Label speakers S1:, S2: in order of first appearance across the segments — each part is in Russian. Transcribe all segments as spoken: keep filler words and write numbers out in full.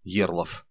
S1: Ерлов.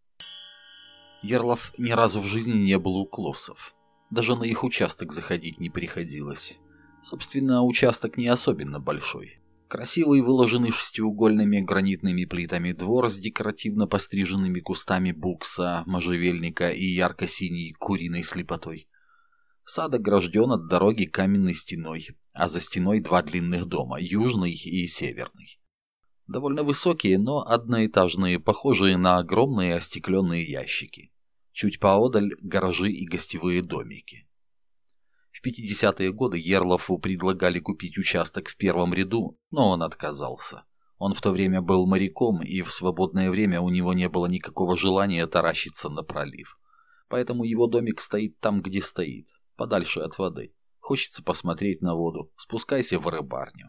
S1: Ерлов ни разу в жизни не был у Клоссов. Даже на их участок заходить не приходилось. Собственно, участок не особенно большой. Красивый, выложенный шестиугольными гранитными плитами двор с декоративно постриженными кустами букса, можжевельника и ярко-синей куриной слепотой. Сад огражден от дороги каменной стеной, а за стеной два длинных дома, южный и северный. Довольно высокие, но одноэтажные, похожие на огромные остекленные ящики. Чуть поодаль гаражи и гостевые домики. В пятидесятые годы Ерлову предлагали купить участок в первом ряду, но он отказался. Он в то время был моряком, и в свободное время у него не было никакого желания таращиться на пролив. Поэтому его домик стоит там, где стоит, подальше от воды. Хочется посмотреть на воду, спускайся в рыбарню.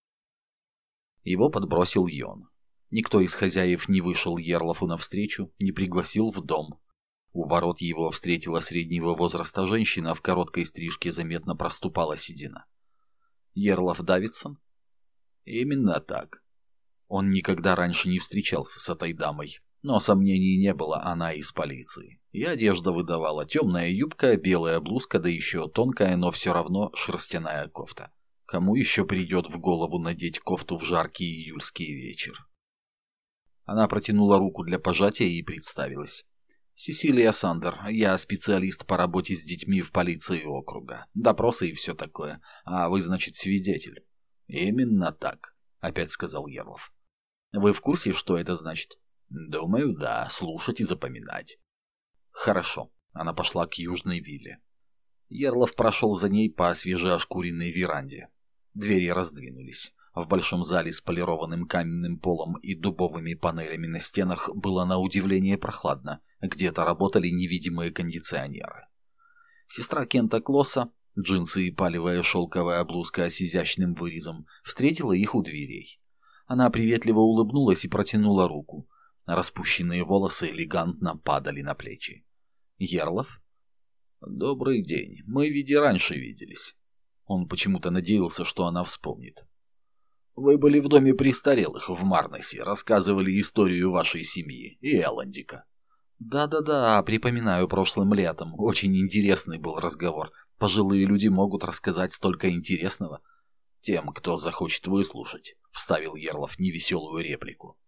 S1: Его подбросил Йон. Никто из хозяев не вышел Ерлову навстречу, не пригласил в дом. У ворот его встретила среднего возраста женщина, в короткой стрижке заметно проступала седина. Ерлов Давидсон? Именно так. Он никогда раньше не встречался с этой дамой, но сомнений не было, она из полиции. И одежда выдавала: темная юбка, белая блузка, да еще тонкая, но все равно шерстяная кофта. Кому еще придет в голову надеть кофту в жаркий июльский вечер? Она протянула руку для пожатия и представилась. «Сесилия Сандер, я специалист по работе с детьми в полиции округа. Допросы и все такое. А вы, значит, свидетель?» «Именно так», — опять сказал Ерлов. «Вы в курсе, что это значит?» «Думаю, да. Слушать и запоминать». «Хорошо». Она пошла к южной вилле. Ерлов прошел за ней по свежеошкуренной веранде. Двери раздвинулись. В большом зале с полированным каменным полом и дубовыми панелями на стенах было на удивление прохладно. Где-то работали невидимые кондиционеры. Сестра Кента Клосса, джинсы и палевая шелковая блузка с изящным вырезом, встретила их у дверей. Она приветливо улыбнулась и протянула руку. Распущенные волосы элегантно падали на плечи. «Ерлов?» «Добрый день. Мы ведь и раньше виделись». Он почему-то надеялся, что она вспомнит. «Вы были в доме престарелых в Марнесе, рассказывали историю вашей семьи и Элландика». «Да-да-да, припоминаю прошлым летом. Очень интересный был разговор. Пожилые люди могут рассказать столько интересного». «Тем, кто захочет выслушать», — вставил Ерлов невеселую реплику.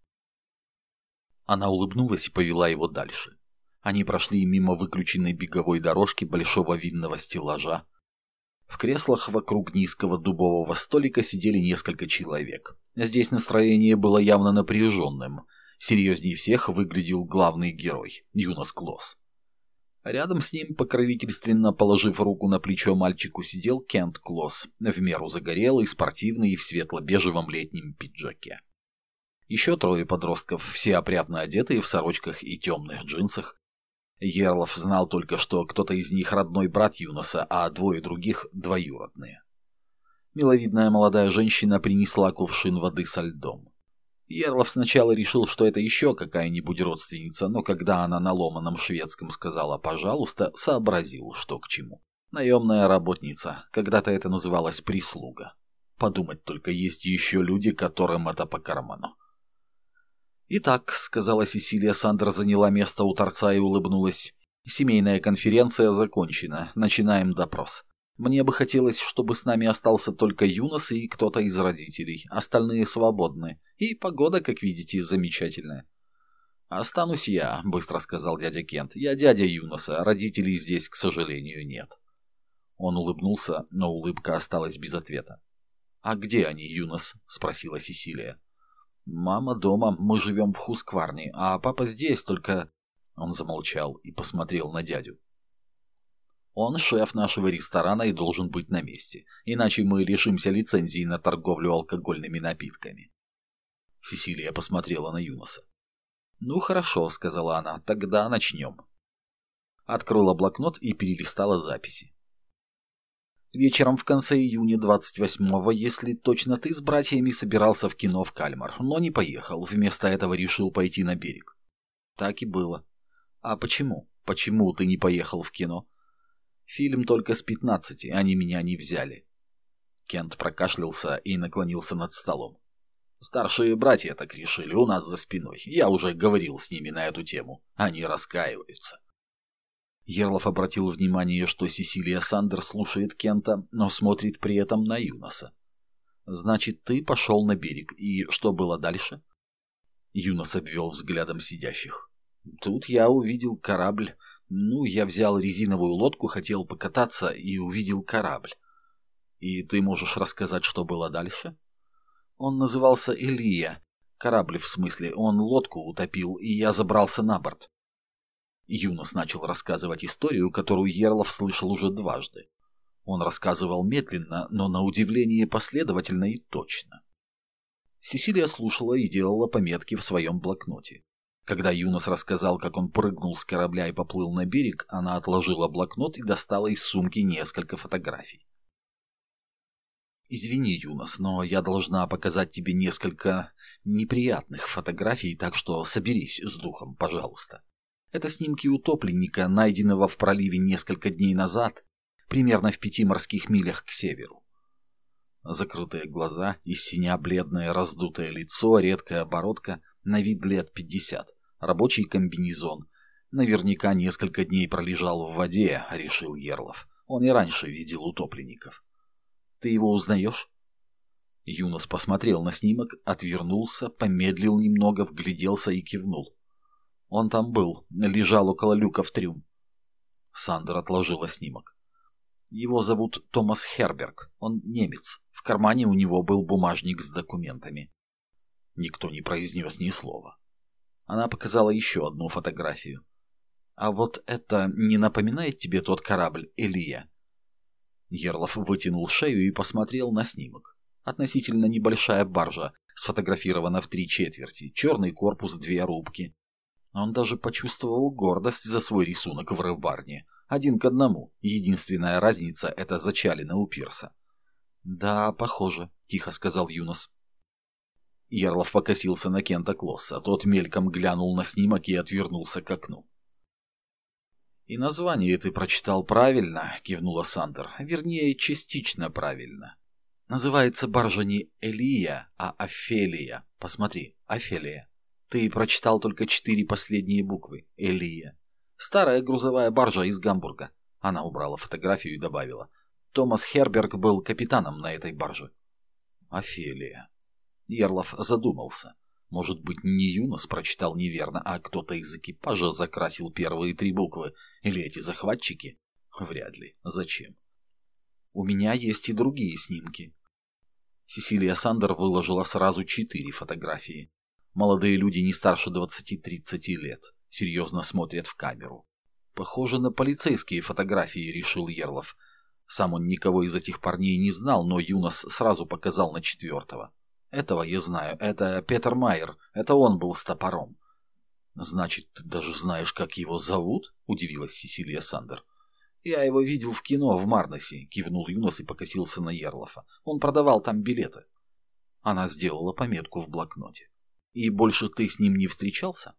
S1: Она улыбнулась и повела его дальше. Они прошли мимо выключенной беговой дорожки большого винного стеллажа. В креслах вокруг низкого дубового столика сидели несколько человек. Здесь настроение было явно напряженным. Серьезней всех выглядел главный герой, Юнос Клосс. Рядом с ним, покровительственно положив руку на плечо мальчику, сидел Кент Клосс, в меру загорелый, спортивный и в светло-бежевом летнем пиджаке. Еще трое подростков, все опрятно одетые в сорочках и темных джинсах. Ерлов знал только, что кто-то из них родной брат Юноса, а двое других — двоюродные. Миловидная молодая женщина принесла кувшин воды со льдом. Ерлов сначала решил, что это еще какая-нибудь родственница, но когда она на ломаном шведском сказала «пожалуйста», сообразил, что к чему. Наемная работница, когда-то это называлось прислуга. Подумать только, есть еще люди, которым это по карману. «Итак», — сказала Сесилия Сандер, заняла место у торца и улыбнулась. «Семейная конференция закончена. Начинаем допрос. Мне бы хотелось, чтобы с нами остался только Юнос и кто-то из родителей. Остальные свободны. И погода, как видите, замечательная». «Останусь я», — быстро сказал дядя Кент. «Я дядя Юноса. Родителей здесь, к сожалению, нет». Он улыбнулся, но улыбка осталась без ответа. «А где они, Юнос?» — спросила Сесилия. «Мама дома, мы живем в Хускварне, а папа здесь, только...» Он замолчал и посмотрел на дядю. «Он шеф нашего ресторана и должен быть на месте, иначе мы лишимся лицензии на торговлю алкогольными напитками». Сесилия посмотрела на Юноса. «Ну хорошо», — сказала она, — «тогда начнем». Открыла блокнот и перелистала записи. «Вечером в конце июня двадцать восьмого, если точно, ты с братьями собирался в кино в Кальмар, но не поехал, вместо этого решил пойти на берег». «Так и было». «А почему? Почему ты не поехал в кино?» «Фильм только с пятнадцати, они меня не взяли». Кент прокашлялся и наклонился над столом. Старшие братья так решили у нас за спиной. Я уже говорил с ними на эту тему. Они раскаиваются. Ерлов обратил внимание, что Сесилия Сандер слушает Кента, но смотрит при этом на Юноса. «Значит, ты пошел на берег. И что было дальше?» Юнос обвел взглядом сидящих. «Тут я увидел корабль. Ну, я взял резиновую лодку, хотел покататься и увидел корабль. И ты можешь рассказать, что было дальше?» «Он назывался Элия. Корабль, в смысле. Он лодку утопил, и я забрался на борт». Юнос начал рассказывать историю, которую Ерлов слышал уже дважды. Он рассказывал медленно, но на удивление последовательно и точно. Сесилия слушала и делала пометки в своем блокноте. Когда Юнос рассказал, как он прыгнул с корабля и поплыл на берег, она отложила блокнот и достала из сумки несколько фотографий. «Извини, Юнос, но я должна показать тебе несколько неприятных фотографий, так что соберись с духом, пожалуйста. Это снимки утопленника, найденного в проливе несколько дней назад, примерно в пяти морских милях к северу. Закрытые глаза, истиня бледное раздутое лицо, редкая бородка, на вид лет пятьдесят, рабочий комбинезон. Наверняка несколько дней пролежал в воде, решил Ерлов. Он и раньше видел утопленников. Ты его узнаешь?» Юнос посмотрел на снимок, отвернулся, помедлил немного, вгляделся и кивнул. «Он там был, лежал около люка в трюм». Сандер отложила снимок. «Его зовут Томас Херберг. Он немец. В кармане у него был бумажник с документами». Никто не произнес ни слова. Она показала еще одну фотографию. «А вот это не напоминает тебе тот корабль, Элия?» Ерлов вытянул шею и посмотрел на снимок. Относительно небольшая баржа, сфотографирована в три четверти, черный корпус, две рубки. Он даже почувствовал гордость за свой рисунок в рыбарне. Один к одному. Единственная разница — это зачалина у пирса. «Да, похоже», — тихо сказал Юнос. Ерлов покосился на Кента Клосса. Тот мельком глянул на снимок и отвернулся к окну. «И название ты прочитал правильно», — кивнула Сандер. «Вернее, частично правильно. Называется баржа не Элия, а Офелия. Посмотри, Офелия. Ты прочитал только четыре последние буквы. Элия. Старая грузовая баржа из Гамбурга». Она убрала фотографию и добавила. «Томас Херберг был капитаном на этой барже». Офелия. Ерлов задумался. Может быть, не Юнос прочитал неверно, а кто-то из экипажа закрасил первые три буквы. Или эти захватчики? Вряд ли. Зачем? «У меня есть и другие снимки». Сесилия Сандер выложила сразу четыре фотографии. Молодые люди не старше двадцати-тридцати лет. Серьезно смотрят в камеру. «Похоже на полицейские фотографии», — решил Ерлов. Сам он никого из этих парней не знал, но Юнос сразу показал на четвертого. «Этого я знаю. Это Петер Майер. Это он был с топором». «Значит, ты даже знаешь, как его зовут?» — удивилась Сесилия Сандер. «Я его видел в кино в Марнесе», — кивнул Юнос и покосился на Ерлофа. «Он продавал там билеты». Она сделала пометку в блокноте. «И больше ты с ним не встречался?»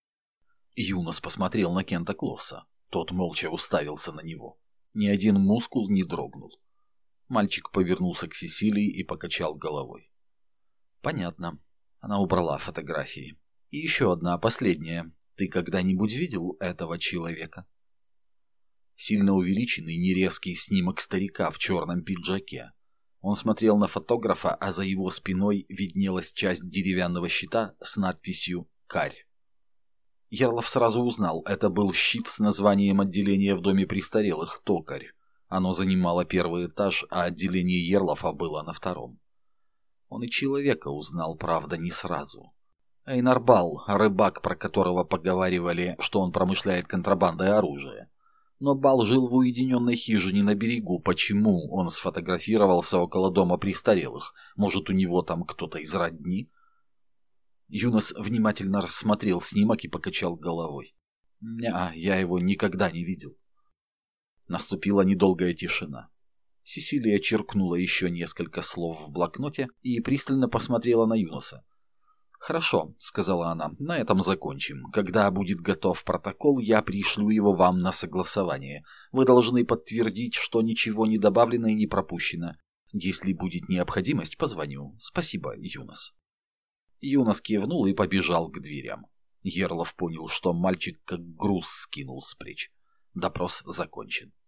S1: Юнос посмотрел на Кента Клосса. Тот молча уставился на него. Ни один мускул не дрогнул. Мальчик повернулся к Сесилии и покачал головой. «Понятно». Она убрала фотографии. «И еще одна, последняя. Ты когда-нибудь видел этого человека?» Сильно увеличенный, нерезкий снимок старика в черном пиджаке. Он смотрел на фотографа, а за его спиной виднелась часть деревянного щита с надписью «Карь». Ерлов сразу узнал, это был щит с названием отделения в доме престарелых «Токарь». Оно занимало первый этаж, а отделение Ерлофа было на втором. Он и человека узнал, правда, не сразу. Эйнар Бал, рыбак, про которого поговаривали, что он промышляет контрабандой оружия. Но Бал жил в уединенной хижине на берегу. Почему он сфотографировался около дома престарелых? Может, у него там кто-то из родни? Юнос внимательно рассмотрел снимок и покачал головой. «Не-а, я его никогда не видел». Наступила недолгая тишина. Сесилия черкнула еще несколько слов в блокноте и пристально посмотрела на Юноса. «Хорошо», — сказала она, — «на этом закончим. Когда будет готов протокол, я пришлю его вам на согласование. Вы должны подтвердить, что ничего не добавлено и не пропущено. Если будет необходимость, позвоню. Спасибо, Юнос». Юнос кивнул и побежал к дверям. Ерлов понял, что мальчик как груз скинул с плеч. Допрос закончен.